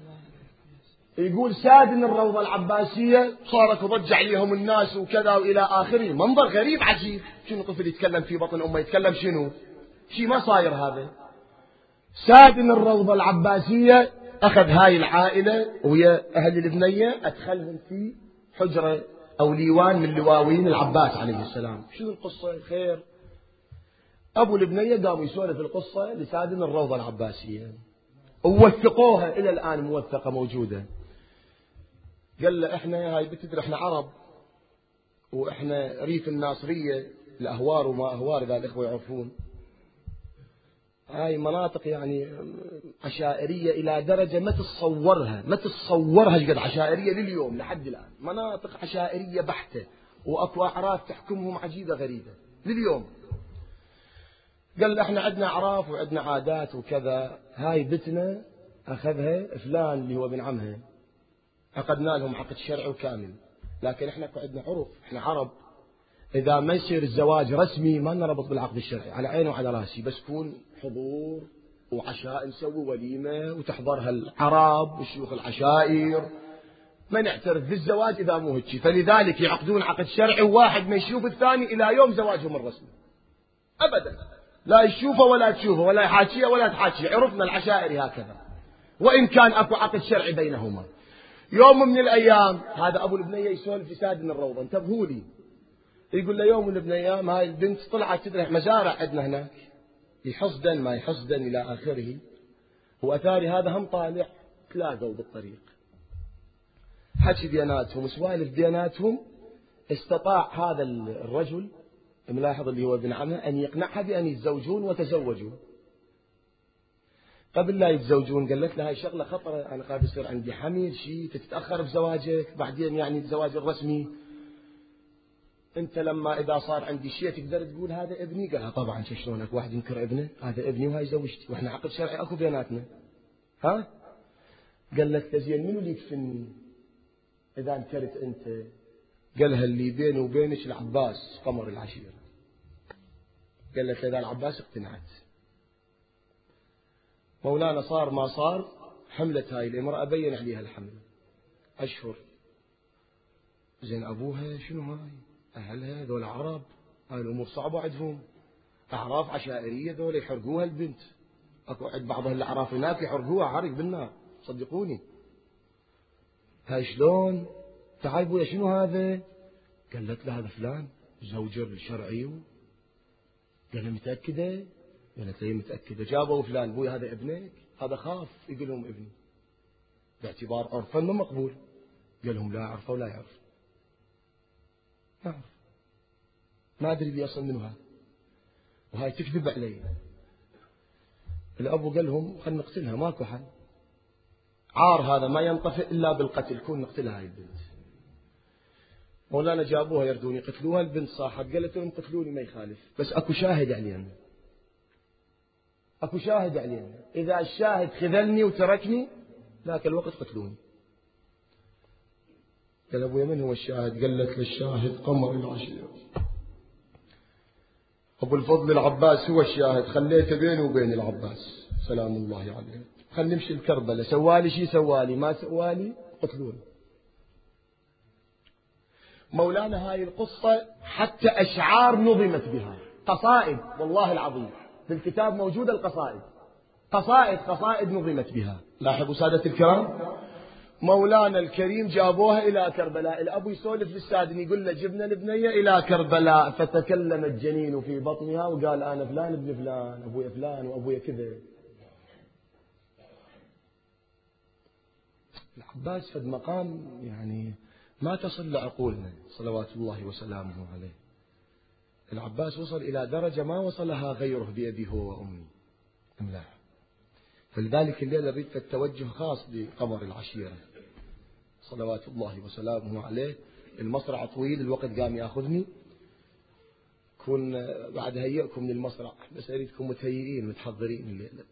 [SPEAKER 1] يقول سادن الروضة العباسية صارت تضج عليهم الناس وكذا وإلى آخره، منظر غريب عجيب، شنو طفل يتكلم في بطن أمه يتكلم شنو؟ شيء ما صاير هذا. سادن الروضة العباسية أخذ هاي العائلة ويا أهل البنية، أدخلهم في حجرة أو ليوان من لواوين العباس عليه السلام. شنو القصة؟ خير. أبو البنية قاموا يسولف القصة لسادن الروضة العباسية، ووثقوها إلى الآن موثقة موجودة. قال له احنا هاي بتدري احنا عرب، واحنا ريف الناصرية، الأهوار وما أهوار إذا الإخوة يعرفون، هاي مناطق يعني عشائرية إلى درجة ما تتصورها قد عشائرية لليوم لحد الآن، مناطق عشائرية بحتة، وأكو أعراف تحكمهم عجيبة غريبة لليوم. قال له احنا عندنا أعراف وعندنا عادات وكذا، هاي بتنا أخذها فلان اللي هو ابن عمها، عقدنا لهم عقد شرعي وكامل، لكن احنا عندنا عرف، احنا عرب، إذا ما يصير الزواج رسمي ما نربط بالعقد الشرعي، على عيني وعلى راسي، بس يكون حضور وعشاء، نسوي وليمة وتحضرها العرب وشيوخ العشائر، ما نعترف بالزواج إذا مو هيك. فلذلك يعقدون عقد شرعي، وواحد ما يشوف الثاني إلى يوم زواجهم الرسمي أبدا، لا يشوفه ولا تشوفه ولا يحاكيه ولا تحاكيه، عرفنا العشائر هكذا، وإن كان أكو عقد شرعي بينهما. يوم من الأيام هذا أبو البنية يسولف لسادن الروضة، انتبهوا لي، يقول له يوم من الأيام هاي البنت طلعت تدرح مزارع عندنا هناك، يحصدن ما يحصدن إلى آخره، وأثاري هذا هم طالع، تلاقوا بالطريق حكي بيناتهم، سوالف بيناتهم، استطاع هذا الرجل ملاحظ اللي هو ابن عمها أن يقنعها بأن يتزوجون وتزوجوا. قبل لا يتزوجون قالت لها هاي شغلة خطرة، أنا قاعد يصير عندي حمل شيء تتأخر بزواجك، بعدين يعني الزواج الرسمي أنت لما إذا صار عندي شيء تقدر تقول هذا ابني. قالها طبعا شلونك واحد ينكر ابنه؟ هذا ابني وهاي زوجتي وإحنا عقد شرعي أكو بيناتنا. ها؟ قالت زين منو اللي يكفني إذا انكرت أنت؟ قالها اللي بيني وبينك العباس قمر العشيرة. قالت إذا العباس اقتنعت. مولانا صار ما صار، حملت هاي الامرأة، بين عليها الحمل أشهر. زين أبوها شنو هاي؟ أهلها ذول عرب، هاي الأمور صعبة عندهم، أعراف عشائرية ذول يحرقوها البنت. أكو عند بعض الأعراف هناك يحرقوها حرق بالنار، صدقوني. هاي شلون؟ تعال بويا شنو هذا؟ قالت له هذا فلان زوجه الشرعي. قال متأكدة؟ قالت لي متأكدة. جابوا فلان، بويا هذا ابنك؟ هذا خاف يقول لهم ابني باعتبار عرفا ما مقبول. قال لهم لا أعرفه ولا يعرف، ما أعرف، ما أدري لي أصلا منه هذا، وهاي تكذب علي. الأبو قال لهم خلنا نقتلها ماكو حل، عار هذا ما ينطفئ إلا بالقتل، كون نقتلها هاي البنت. مولانا جابوها يردون يقتلوها، البنت صاحت قالت لهم قتلوني ما يخالف، بس أكو شاهد علينا، أكو شاهد علينا، إذا الشاهد خذلني وتركني ذاك الوقت قتلوني. قال أبويا من هو الشاهد؟ قالت للشاهد قمر العشيرة، أبو الفضل العباس هو الشاهد، خليته بيني وبين العباس سلام الله عليه. خل نمشي الكربلة، سوالي شي سوالي، ما سوالي قتلوني. مولانا هاي القصة حتى أشعار نظمت بها، قصائد والله العظيم بالكتاب موجودة القصائد، قصائد نظمت بها. لاحظوا سادة الكرام، مولانا الكريم جابوها إلى كربلاء، الأبو يسولف للسادن يقول له جبنا البنية إلى كربلاء، فتكلم الجنين في بطنها وقال أنا فلان ابن فلان، أبويا فلان وأبويا كذا. العباس فد مقام يعني ما تصل لعقولنا صلوات الله وسلامه عليه. العباس وصل إلى درجة ما وصلها غيره بأبي هو وأمي املاح. فلذلك الليلة نريد التوجه خاص لقمر العشيرة صلوات الله وسلامه عليه. المصرع طويل، الوقت قام ياخذني، كون بعد هيئكم للمصرع، بس أريدكم متهيئين متحضرين الليلة.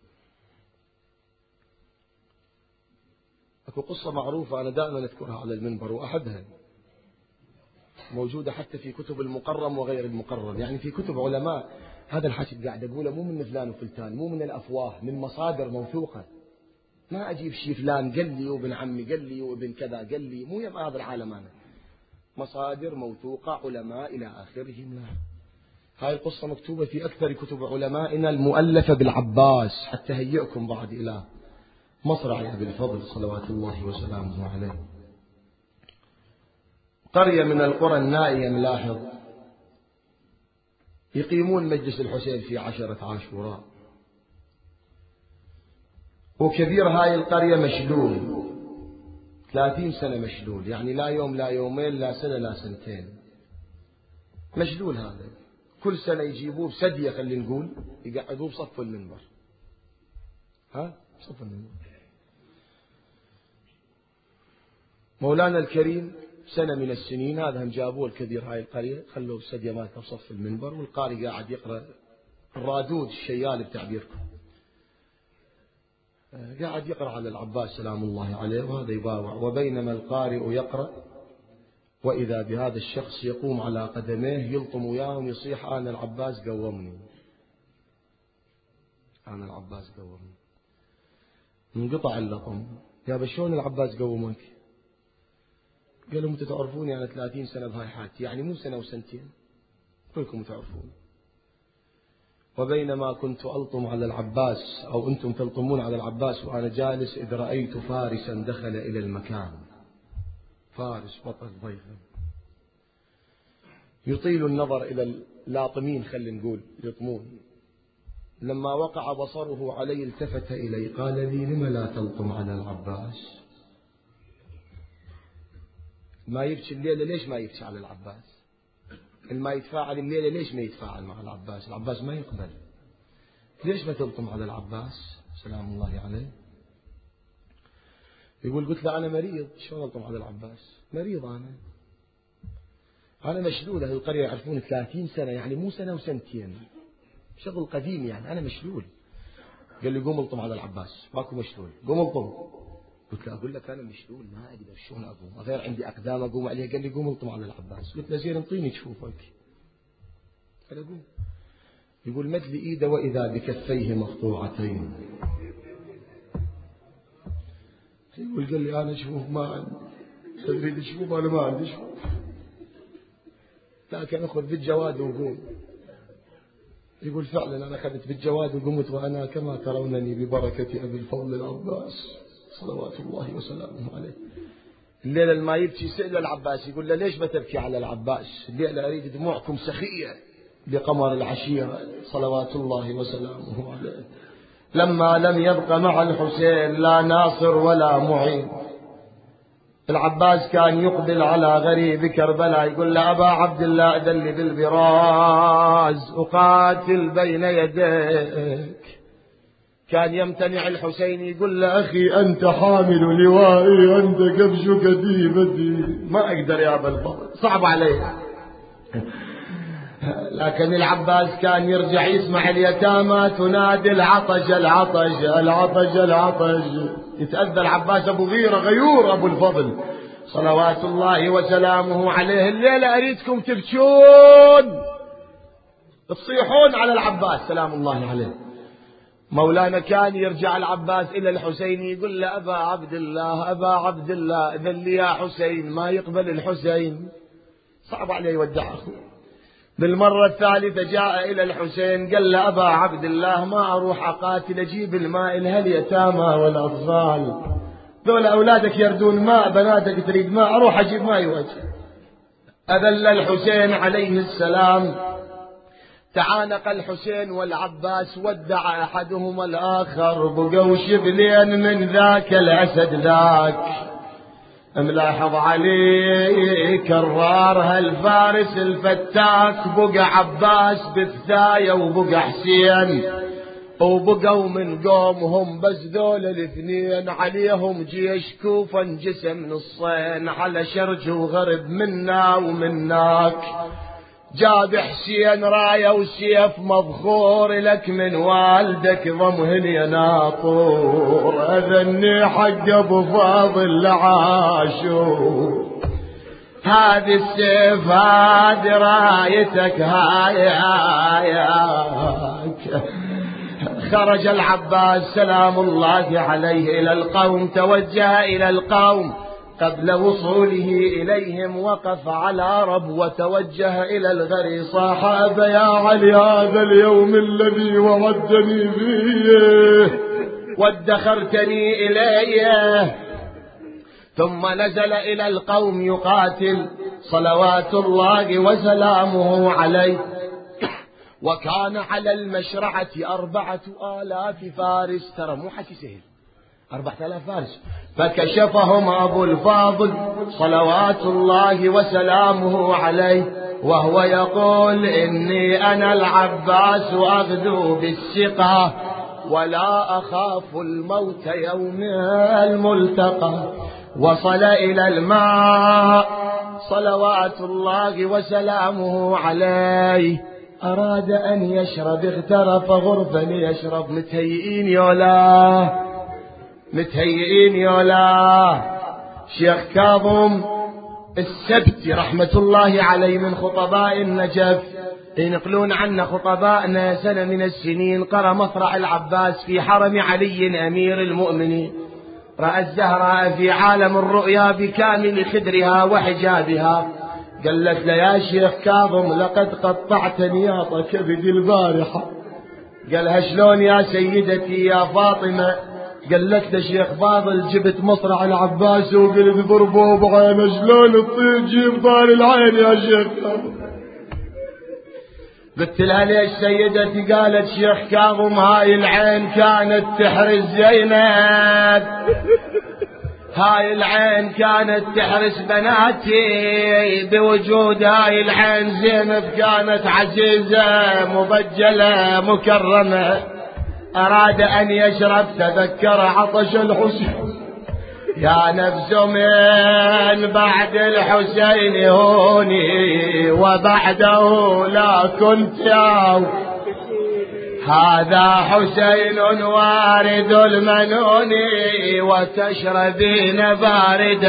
[SPEAKER 1] أكو قصة معروفة أنا دائما أذكرها على المنبر وأحبها، موجودة حتى في كتب المقرم وغير المقرم، يعني في كتب علماء. هذا الحكي قاعد أقوله مو من فلان وفلتان، مو من الأفواه، من مصادر موثوقة. ما أجيب شي فلان قال لي وابن عمي قال لي وابن كذا قال لي، مو يم هذا العالم. أنا مصادر موثوقة، علماء إلى آخرهم. هاي القصة مكتوبة في أكثر كتب علمائنا المؤلفة بالعباس، حتى هيئكم بعد إلى مصرع أبي الفضل صلوات الله وسلامه عليه. قرية من القرى النائية ملاحظ، يقيمون مجلس الحسين في 10 عاشوراء، وكبير هاي القرية مشلول 30 سنة مشلول، يعني لا يوم لا يومين لا سنة لا سنتين، مشلول هذا. كل سنة يجيبوه بسدية خلينا نقول، يقعدوه بصف المنبر، بصف المنبر. مولانا الكريم سنة من السنين هذا هم جابوه الكبير هاي القرية، خلوه بسدية مالته بصف المنبر، والقارئ قاعد يقرأ الرادود الشيال بتعبيركم، قاعد يقرأ على العباس سلام الله عليه، وهذا يباوع. وبينما القارئ يقرأ وإذا بهذا الشخص يقوم على قدميه يلطم وياهم يصيح أنا العباس قومني، أنا العباس قومني. انقطع اللطم. يا بشون العباس قومك؟ قال لهم انتوا تعرفوني أنا 30 سنة بهاي حالتي، يعني مو سنة وسنتين، كلكم تعرفون. وبينما كنت ألطم على العباس أو أنتم تلطمون على العباس وأنا جالس، إذ رأيت فارسا دخل إلى المكان، فارس بطل ضيفا يطيل النظر إلى اللاطمين، خلينا نقول يطمون. لما وقع بصره علي التفت إلي قال لي لم لا تلطم على العباس؟ ما يبكي الليلة، ليش ما يبكي على العباس؟ ما يتفاعل الليلة ليش ما يتفاعل مع العباس؟ العباس ما يقبل. ليش ما تلطم على العباس سلام الله عليه؟ يقول قلت له أنا مريض. شو ألطم على العباس؟ مريض أنا مشلول. أهل القرية يعرفون 30 سنة، يعني مو سنة وسنتين، شغل قديم يعني. أنا مشلول. قال لي قوم الطم على العباس، ماكو مشلول، قوم الطم. قلت له أقول لك أنا مشلول ما أقدر، شلون أقوم؟ غير عندي أقدام أقوم عليها. قال لي قوم الطم على العباس. قلت له زين انطيني جفوفك. قال قوم. يقول مد لي إيده وإذا بكفيه مقطوعتين. يقول قال لي أنا شوف ما عندي، تريد شوف أنا ما عندي شوف، لكن أخذ بالجواد وقوم. يقول فعلا أنا أخذت بالجواد وقمت وأنا كما ترونني ببركة أبي الفضل العباس صلوات الله وسلامه عليه. الليلة ما يبكي سئل العباس، يقول له ليش بتبكي على العباس؟ الليلة أريد دموعكم سخية لقمر العشيرة صلوات الله وسلامه عليه. لما لم يبق مع الحسين لا ناصر ولا معين، العباس كان يقبل على غريب كربلاء يقول له أبا عبد الله أذن لي بالبراز أقاتل بين يديك. كان يمتنع الحسين يقول له أخي أنت حامل لوائي، أنت كبش كتيبتي، ما أقدر يا أبا الفضل، صعب علي. لكن العباس كان يرجع يسمع اليتامى تنادي العطش العطش العطش العطش. يتأذى العباس أبو غيرة غيور أبو الفضل صلوات الله وسلامه عليه. الليلة أريدكم تبكون تصيحون على العباس سلام الله عليه. مولانا كان يرجع العباس إلى الحسين يقول له أبا عبد الله أبا عبد الله إذن لي يا حسين. ما يقبل الحسين، صعب عليه يودع أخوه. بالمرة الثالثة جاء إلى الحسين قال له أبا عبد الله ما أروح أقاتل أجيب الماء لهاليتامى والأطفال، دول أولادك يردون ماء، بناتك تريد ماء، أروح أجيب ماء يوجه. أذل الحسين عليه السلام. تعانق الحسين والعباس، ودع أحدهما الآخر، بقوا شبلين من ذاك الأسد ذاك. ملاحظ عليه كرار هالفارس الفتاك، بقى عباس بالثاية وبقى حسين، وبقوا من قومهم بس ذول الاثنين، عليهم جيش كوفا انجسم نصين، على شرج وغرب منا ومناك. جاب حسين راية وسيف مبخور، لك من والدك ضمهن يا ناطور، أذني حق أبو فاضل لعاشور، هذه السيف هذه رايتك هايك. خرج العباس سلام الله عليه إلى القوم، توجه إلى القوم. قبل وصوله إليهم وقف على رب وتوجه إلى الغري، صاح أبا يا علي هذا اليوم الذي وعدتني فيه وادخرتني إليه. ثم نزل إلى القوم يقاتل صلوات الله وسلامه عليه. وكان على المشرعة 4000 فارس، ترى مو حكي سهل 4000 فارس. فكشفهم أبو الفاضل صلوات الله وسلامه عليه وهو يقول إني أنا العباس أغدو بالثقة ولا أخاف الموت يوم الملتقى. وصل إلى الماء صلوات الله وسلامه عليه، أراد أن يشرب، اغترف غرفا ليشرب. متهيئين يولا متهيئين يولا. شيخ كاظم السبتي رحمة الله عليه من خطباء النجف، ينقلون عنا خطبائنا سنة من السنين قرأ مصرع العباس في حرم علي أمير المؤمنين، رأى الزهراء في عالم الرؤيا بكامل خدرها وحجابها. قالت له يا شيخ كاظم لقد قطعت نياط كبدي البارحة. قالها شلون يا سيدتي يا فاطمة؟ قالت له شيخ فاضل جبت مصرع العباس وقلت ضربه بعينه، شلون تطير جيب طال العين يا شيخ كاظم؟ قلت لها ليش سيدتي؟ قالت شيخ كاظم هاي العين كانت تحرز زينب، هاي العين كانت تحرس بناتي، بوجود هاي العين زينب كانت عزيزة مبجلة مكرمة. أراد أن يشرب تذكر عطش الحسين، يا نفس من بعد الحسين هوني وبعده لا كنت يا هذا حسين وارد المنون وتشربين بارد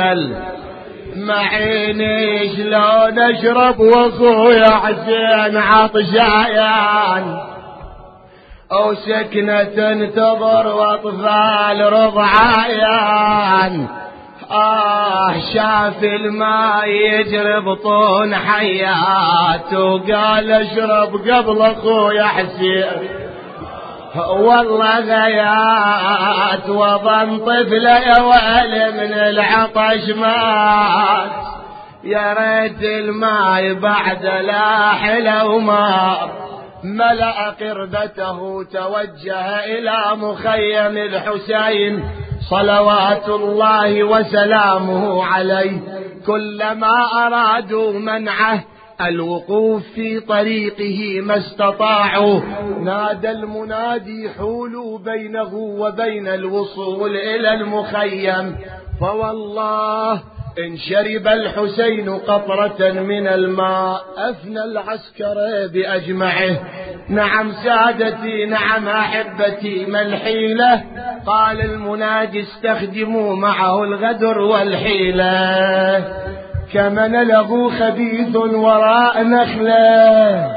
[SPEAKER 1] المعين. شلون اشرب واخويا حسين عطشان او سكنة تنتظر واطفال رضعان. شاف الماء يجري بطون حياته وقال اشرب قبل اخويا حسين. والله غيات وظن طفله يا ويلي من العطش مات. يا ريت الماء بعد لا حلو وما ملأ قربته توجه إلى مخيم الحسين صلوات الله وسلامه عليه. كلما أرادوا منعه الوقوف في طريقه ما استطاعوا. نادى المنادي حولوا بينه وبين الوصول إلى المخيم. فوالله إن شرب الحسين قطرة من الماء أفنى العسكر بأجمعه. نعم سادتي نعم أحبتي ما الحيلة؟ قال المنادي استخدموا معه الغدر والحيلة. كمن له خبيث وراء نخله.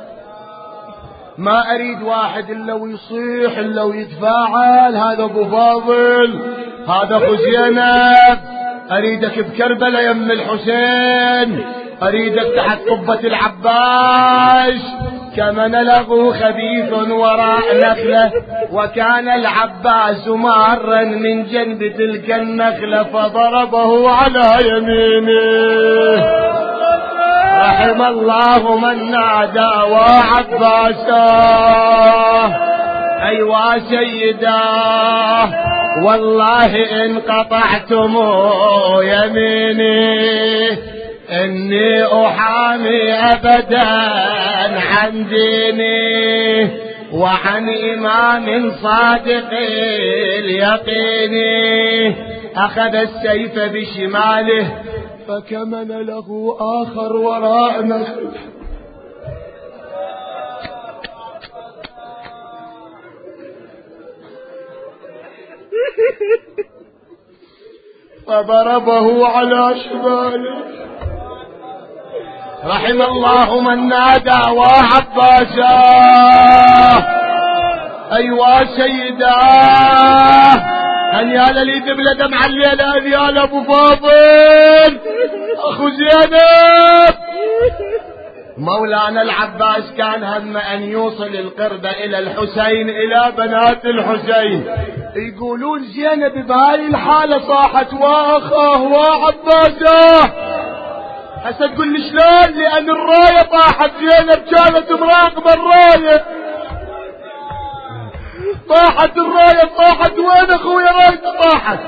[SPEAKER 1] ما أريد واحد إلا ويصيح إلا ويتفاعل. هذا أبو فاضل، هذا أخو زينب. أريدك بكربلاء يم الحسين، أريدك تحت قبة العباس. كمن له خبيث وراء نخله. وكان العباس مارا من جنب تلك النخلة فضربه على يمينه. رحم الله من نادى وعباسا أيوا سيداه. والله إن قطعتم يميني إني أحامي أبدا عن ديني وعن إمام صادق اليقين. أخذ السيف بشماله فكمن له آخر وراء نخله. فضربه على شماله. رحم الله من نادى وعباسا أيوا سيداه. أن يا للي دبلة دمع الليلة أن يا أبو فاضل أخو زينب. مولانا العباس كان هم أن يوصل القربة إلى الحسين إلى بنات الحسين. يقولون زينب بهاي الحالة صاحت وأخاه وعباسه. هسه تقول لي شلون؟ لأن الراية طاحت. زينب كانت مراقبة الراية. طاحت الراية طاحت. وين أخويا رايته طاحت؟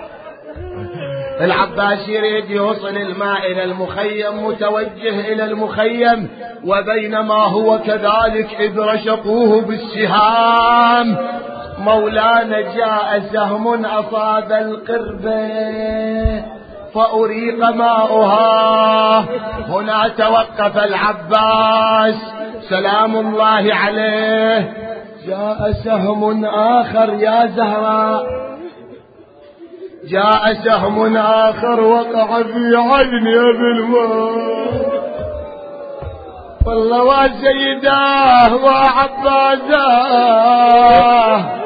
[SPEAKER 1] العباس يريد يوصل الماء إلى المخيم متوجه إلى المخيم. وبينما هو كذلك إذ رشقوه بالسهام. مولانا جاء سهم أصاب القربة فأريق ماؤها. هنا توقف العباس سلام الله عليه. جاء سهم آخر يا زهراء. جاء سهم آخر وقع في عيني بالماء. والله وسيداه وعباساه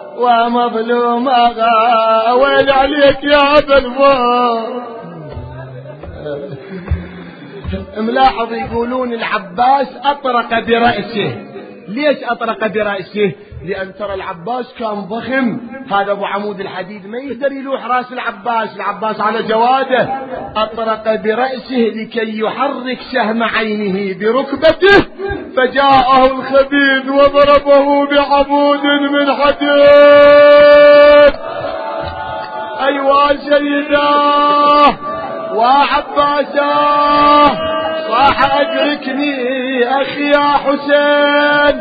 [SPEAKER 1] ومظلومها. ويل عليك يا ابا الفار. ملاحظ يقولون العباس أطرق برأسه. ليش أطرق برأسه؟ لأن ترى العباس كان ضخم. هذا أبو عمود الحديد ما يقدر يلوح رأس العباس. العباس على جواده. أطرق برأسه لكي يحرك سهم عينه بركبته فجاءه الخبيث وضربه بعمود من حديد. أيوا سيداه وعباساه صاح أدركني أخي يا حسين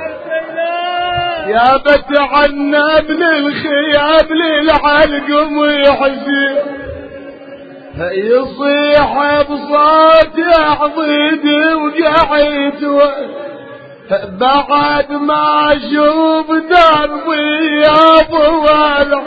[SPEAKER 1] يا بت عنا ابن الخياب للعلقم ويحزن يصيح بصوت عضيد وقعيت بعد ما اشوف دربي يا طوال.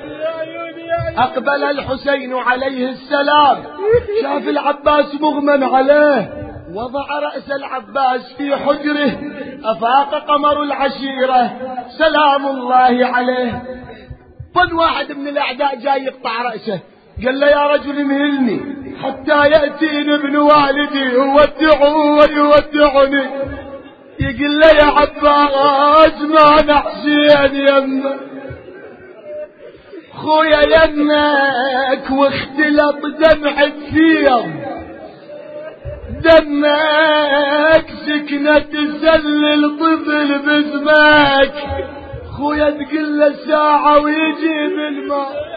[SPEAKER 1] اقبل الحسين عليه السلام شاف العباس مغمى عليه وضع رأس العباس في حجره افاق قمر العشيرة سلام الله عليه. فن واحد من الاعداء جاي يقطع رأسه قال له يا رجل مهلني حتى يأتيني ابن والدي ويودعني. يقول له يا عباس ما نحسين يمك خويا يمك واختلط دمع الثير دمك سكنة تسلل طفل باسمك خويا تقل له ساعة ويجيب الماء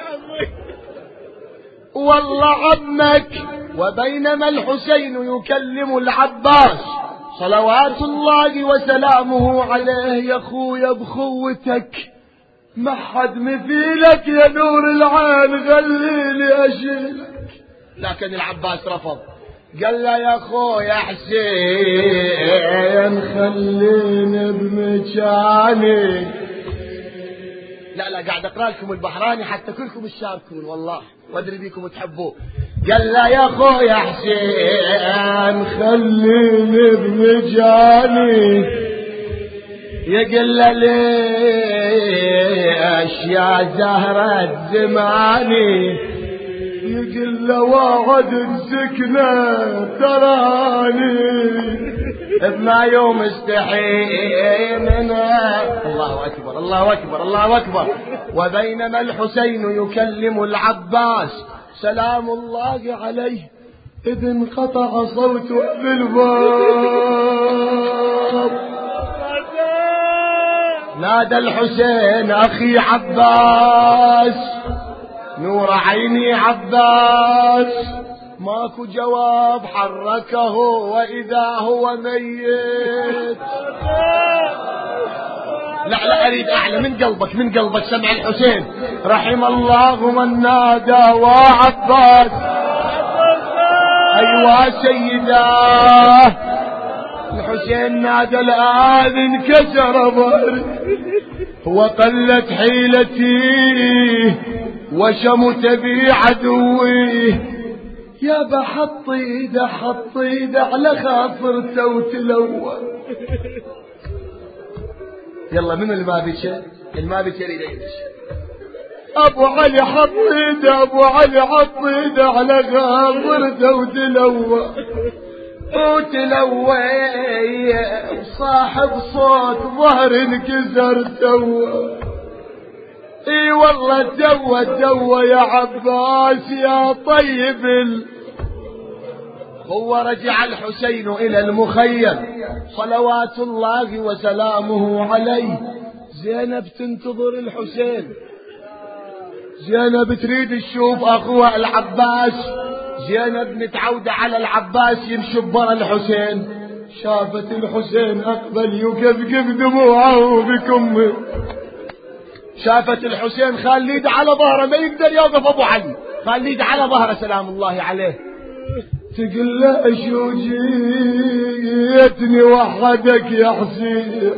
[SPEAKER 1] والله عمك. وبينما الحسين يكلم العباس صلوات الله وسلامه عليه يا خويا بخوتك ما حد مثيلك يا نور العين خليني اشيلك. لكن العباس رفض قال له يا خويا حسين خليني بمكاني. لا قاعد اقرا لكم البحراني حتى كلكم تشاركون والله وادري بيكم تحبوه. قال له يا خويا حسين خليني بمجاني. يقول له ليش يا زهرة زماني. يقول له وعد السكنة تراني بما يوم استحي منها. الله أكبر الله أكبر الله أكبر. وبينما الحسين يكلم العباس سلام الله عليه إذ انقطع صوته بالباب. نادى الحسين أخي عباس نور عيني عباس. ماكو جواب حركه وإذا هو ميت. لا أريد أعلى من قلبك سمع الحسين رحم الله من نادى وعباس. أيوا سيداه الحسين نادى الآن انكسر ظهري وقلت حيلتي وشمت بي عدوي. يا بحط ايده على خاطرته وتلوى. يلا من المابشة يريد يمشي. ابو علي حط ايده على خاطرته وتلوى صاحب صوت ظهر انكسر توه. اي والله توه يا عباس يا طيب. هو رجع الحسين الى المخيم صلوات الله وسلامه عليه. زينب تنتظر الحسين، زينب تريد تشوف اخوها العباس. زينب متعودة على العباس يمشي برا الحسين. شافت الحسين اقبل يكفكف دموعه بكمه. شافت الحسين خالد على ظهره ما يقدر يوقف ابو علي خالد على ظهره سلام الله عليه. تقول له شو جيتني وحدك يا حسين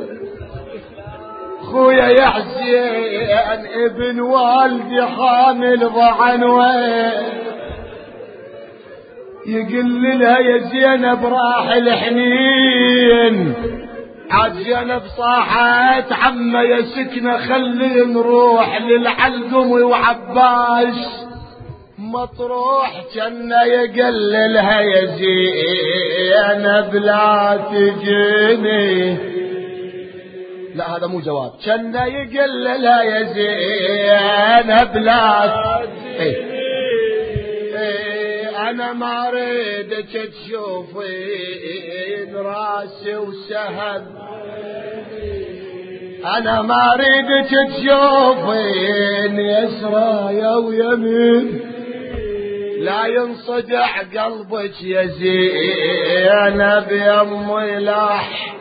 [SPEAKER 1] خويا يا حسين ابن والدي حامل ضعن وين. يقول لها يا زينب راح الحنين. عاد زينب صاحت عمه يا سكنه خلي نروح للعلقم وعباس مطروح. كنا يقللها يا زينب لا تجيني. لا هذا مو جواب. كنا يقللها يا زينب لا تجيني. انا ما اريدك تشوفين راسي وسهل. انا ما اريدك تشوفين يسرايا ويمين لا ينصدع قلبك يا زينب يا أمي لاح.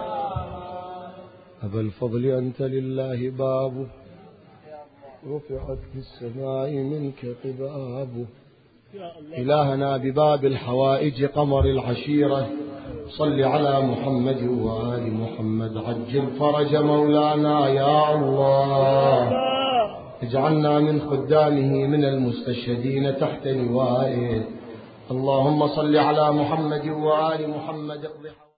[SPEAKER 1] أبا الفضل أنت لله بابه رفعت في السماء منك قبابه. إلهنا بباب الحوائج قمر العشيرة صل على محمد وآل محمد عجل فرج مولانا يا الله. اجعلنا من خدامه من المستشهدين تحت لوائه. اللهم صل على محمد وآل محمد.